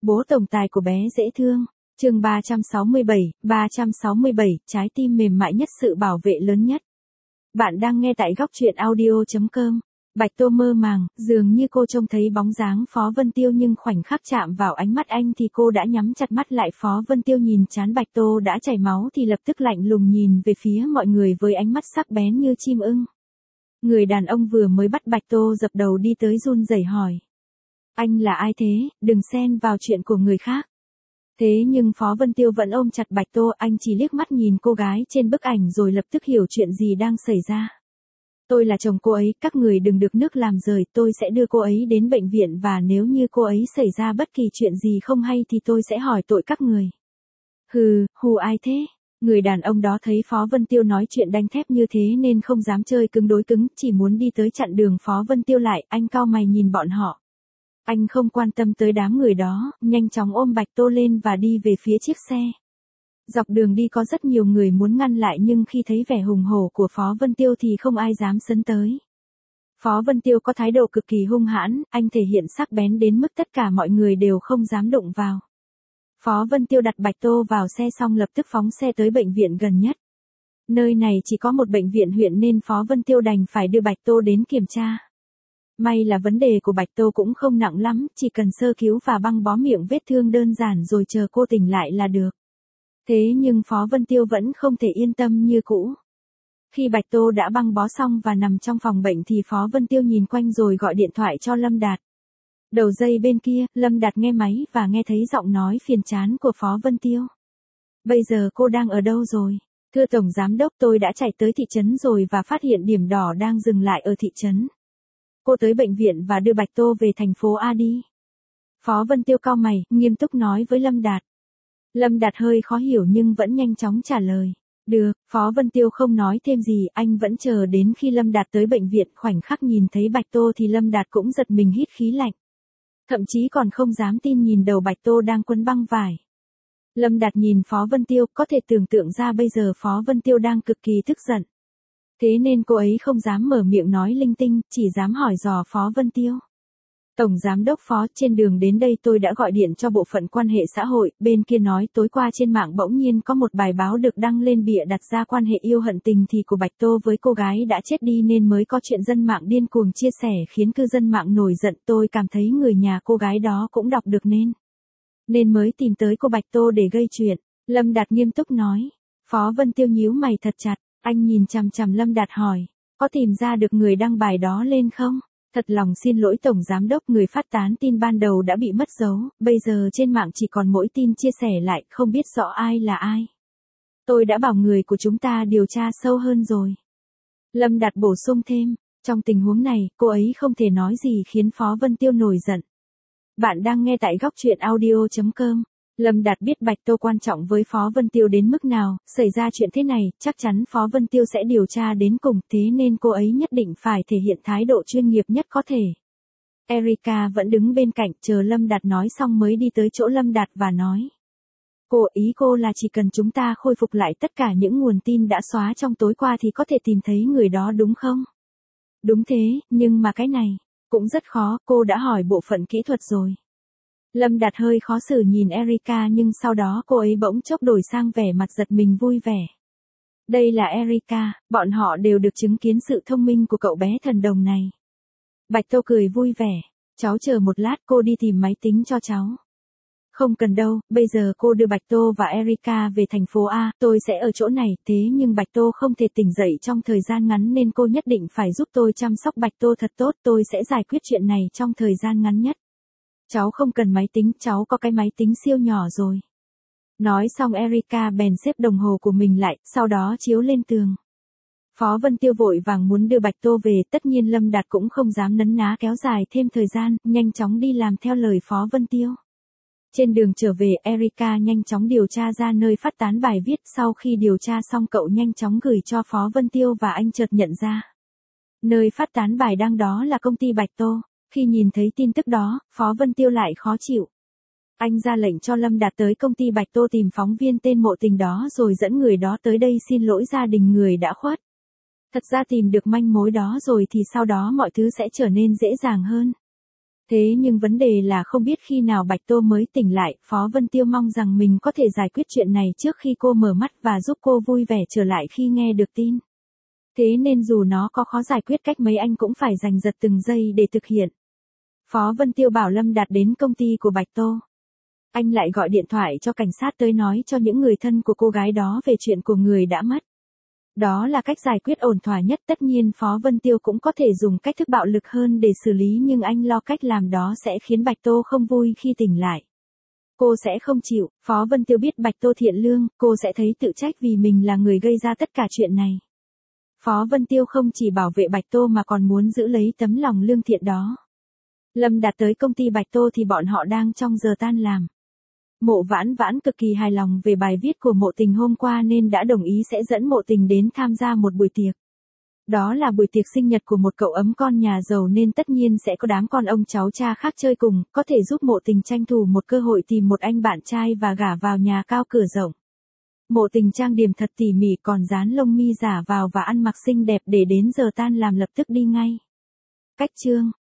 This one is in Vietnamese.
Bố tổng tài của bé dễ thương. Chương 367, trái tim mềm mại nhất, sự bảo vệ lớn nhất. Bạn đang nghe tại góc truyện audio.com. Bạch Tô mơ màng, dường như cô trông thấy bóng dáng Phó Vân Tiêu, nhưng khoảnh khắc chạm vào ánh mắt anh thì cô đã nhắm chặt mắt lại. Phó Vân Tiêu nhìn trán Bạch Tô đã chảy máu thì lập tức lạnh lùng nhìn về phía mọi người với ánh mắt sắc bén như chim ưng. Người đàn ông vừa mới bắt Bạch Tô dập đầu đi tới run rẩy hỏi: "Anh là ai thế, đừng xen vào chuyện của người khác." Thế nhưng Phó Vân Tiêu vẫn ôm chặt Bạch Tô, anh chỉ liếc mắt nhìn cô gái trên bức ảnh rồi lập tức hiểu chuyện gì đang xảy ra. "Tôi là chồng cô ấy, các người đừng được nước làm rời, tôi sẽ đưa cô ấy đến bệnh viện và nếu như cô ấy xảy ra bất kỳ chuyện gì không hay thì tôi sẽ hỏi tội các người." "Hừ, hù ai thế?" Người đàn ông đó thấy Phó Vân Tiêu nói chuyện đanh thép như thế nên không dám chơi cứng đối cứng, chỉ muốn đi tới chặn đường Phó Vân Tiêu lại. Anh cau mày nhìn bọn họ. Anh không quan tâm tới đám người đó, nhanh chóng ôm Bạch Tô lên và đi về phía chiếc xe. Dọc đường đi có rất nhiều người muốn ngăn lại nhưng khi thấy vẻ hùng hổ của Phó Vân Tiêu thì không ai dám sấn tới. Phó Vân Tiêu có thái độ cực kỳ hung hãn, anh thể hiện sắc bén đến mức tất cả mọi người đều không dám đụng vào. Phó Vân Tiêu đặt Bạch Tô vào xe xong lập tức phóng xe tới bệnh viện gần nhất. Nơi này chỉ có một bệnh viện huyện nên Phó Vân Tiêu đành phải đưa Bạch Tô đến kiểm tra. May là vấn đề của Bạch Tô cũng không nặng lắm, chỉ cần sơ cứu và băng bó miệng vết thương đơn giản rồi chờ cô tỉnh lại là được. Thế nhưng Phó Vân Tiêu vẫn không thể yên tâm như cũ. Khi Bạch Tô đã băng bó xong và nằm trong phòng bệnh thì Phó Vân Tiêu nhìn quanh rồi gọi điện thoại cho Lâm Đạt. Đầu dây bên kia, Lâm Đạt nghe máy và nghe thấy giọng nói phiền chán của Phó Vân Tiêu. "Bây giờ cô đang ở đâu rồi?" "Thưa Tổng Giám Đốc, tôi đã chạy tới thị trấn rồi và phát hiện điểm đỏ đang dừng lại ở thị trấn. Cô tới bệnh viện và đưa Bạch Tô về thành phố A đi." Phó Vân Tiêu cau mày, nghiêm túc nói với Lâm Đạt. Lâm Đạt hơi khó hiểu nhưng vẫn nhanh chóng trả lời. "Được." Phó Vân Tiêu không nói thêm gì, anh vẫn chờ đến khi Lâm Đạt tới bệnh viện. Khoảnh khắc nhìn thấy Bạch Tô thì Lâm Đạt cũng giật mình hít khí lạnh. Thậm chí còn không dám tin nhìn đầu Bạch Tô đang quấn băng vải. Lâm Đạt nhìn Phó Vân Tiêu, có thể tưởng tượng ra bây giờ Phó Vân Tiêu đang cực kỳ tức giận. Thế nên cô ấy không dám mở miệng nói linh tinh, chỉ dám hỏi dò Phó Vân Tiêu. "Tổng Giám Đốc Phó, trên đường đến đây tôi đã gọi điện cho bộ phận quan hệ xã hội, bên kia nói tối qua trên mạng bỗng nhiên có một bài báo được đăng lên bịa đặt ra quan hệ yêu hận tình thì của Bạch Tô với cô gái đã chết đi nên mới có chuyện dân mạng điên cuồng chia sẻ khiến cư dân mạng nổi giận. Tôi cảm thấy người nhà cô gái đó cũng đọc được nên mới tìm tới cô Bạch Tô để gây chuyện." Lâm Đạt nghiêm túc nói. Phó Vân Tiêu nhíu mày thật chặt, anh nhìn chằm chằm Lâm Đạt hỏi: "Có tìm ra được người đăng bài đó lên không?" "Thật lòng xin lỗi Tổng Giám Đốc, người phát tán tin ban đầu đã bị mất dấu, bây giờ trên mạng chỉ còn mỗi tin chia sẻ lại, không biết rõ ai là ai. Tôi đã bảo người của chúng ta điều tra sâu hơn rồi." Lâm Đạt bổ sung thêm, trong tình huống này, cô ấy không thể nói gì khiến Phó Vân Tiêu nổi giận. Bạn đang nghe tại góc truyện audio.com. Lâm Đạt biết Bạch Tô quan trọng với Phó Vân Tiêu đến mức nào, xảy ra chuyện thế này, chắc chắn Phó Vân Tiêu sẽ điều tra đến cùng, thế nên cô ấy nhất định phải thể hiện thái độ chuyên nghiệp nhất có thể. Erica vẫn đứng bên cạnh chờ Lâm Đạt nói xong mới đi tới chỗ Lâm Đạt và nói: Ý cô là chỉ cần chúng ta khôi phục lại tất cả những nguồn tin đã xóa trong tối qua thì có thể tìm thấy người đó đúng không?" "Đúng thế, nhưng mà cái này cũng rất khó, cô đã hỏi bộ phận kỹ thuật rồi." Lâm Đạt hơi khó xử nhìn Erica nhưng sau đó cô ấy bỗng chốc đổi sang vẻ mặt giật mình vui vẻ. Đây là Erica, bọn họ đều được chứng kiến sự thông minh của cậu bé thần đồng này. Bạch Tô cười vui vẻ. "Cháu chờ một lát, cô đi tìm máy tính cho cháu." "Không cần đâu, bây giờ cô đưa Bạch Tô và Erica về thành phố A, tôi sẽ ở chỗ này, thế nhưng Bạch Tô không thể tỉnh dậy trong thời gian ngắn nên cô nhất định phải giúp tôi chăm sóc Bạch Tô thật tốt, tôi sẽ giải quyết chuyện này trong thời gian ngắn nhất. Cháu không cần máy tính, cháu có cái máy tính siêu nhỏ rồi." Nói xong Erica bèn xếp đồng hồ của mình lại, sau đó chiếu lên tường. Phó Vân Tiêu vội vàng muốn đưa Bạch Tô về, tất nhiên Lâm Đạt cũng không dám nấn ná kéo dài thêm thời gian, nhanh chóng đi làm theo lời Phó Vân Tiêu. Trên đường trở về, Erica nhanh chóng điều tra ra nơi phát tán bài viết, sau khi điều tra xong cậu nhanh chóng gửi cho Phó Vân Tiêu và anh chợt nhận ra. Nơi phát tán bài đăng đó là công ty Bạch Tô. Khi nhìn thấy tin tức đó, Phó Vân Tiêu lại khó chịu. Anh ra lệnh cho Lâm Đạt tới công ty Bạch Tô tìm phóng viên tên Mộ Tình đó rồi dẫn người đó tới đây xin lỗi gia đình người đã khuất. Thật ra tìm được manh mối đó rồi thì sau đó mọi thứ sẽ trở nên dễ dàng hơn. Thế nhưng vấn đề là không biết khi nào Bạch Tô mới tỉnh lại, Phó Vân Tiêu mong rằng mình có thể giải quyết chuyện này trước khi cô mở mắt và giúp cô vui vẻ trở lại khi nghe được tin. Thế nên dù nó có khó giải quyết cách mấy anh cũng phải giành giật từng giây để thực hiện. Phó Vân Tiêu bảo Lâm Đạt đến công ty của Bạch Tô. Anh lại gọi điện thoại cho cảnh sát tới nói cho những người thân của cô gái đó về chuyện của người đã mất. Đó là cách giải quyết ổn thỏa nhất, tất nhiên Phó Vân Tiêu cũng có thể dùng cách thức bạo lực hơn để xử lý, nhưng anh lo cách làm đó sẽ khiến Bạch Tô không vui khi tỉnh lại. Cô sẽ không chịu, Phó Vân Tiêu biết Bạch Tô thiện lương, cô sẽ thấy tự trách vì mình là người gây ra tất cả chuyện này. Phó Vân Tiêu không chỉ bảo vệ Bạch Tô mà còn muốn giữ lấy tấm lòng lương thiện đó. Lâm Đạt tới công ty Bạch Tô thì bọn họ đang trong giờ tan làm. Mộ Vãn Vãn cực kỳ hài lòng về bài viết của Mộ Tình hôm qua nên đã đồng ý sẽ dẫn Mộ Tình đến tham gia một buổi tiệc. Đó là buổi tiệc sinh nhật của một cậu ấm con nhà giàu nên tất nhiên sẽ có đám con ông cháu cha khác chơi cùng, có thể giúp Mộ Tình tranh thủ một cơ hội tìm một anh bạn trai và gả vào nhà cao cửa rộng. Mộ Tình trang điểm thật tỉ mỉ, còn dán lông mi giả vào và ăn mặc xinh đẹp để đến giờ tan làm lập tức đi ngay. Cách chương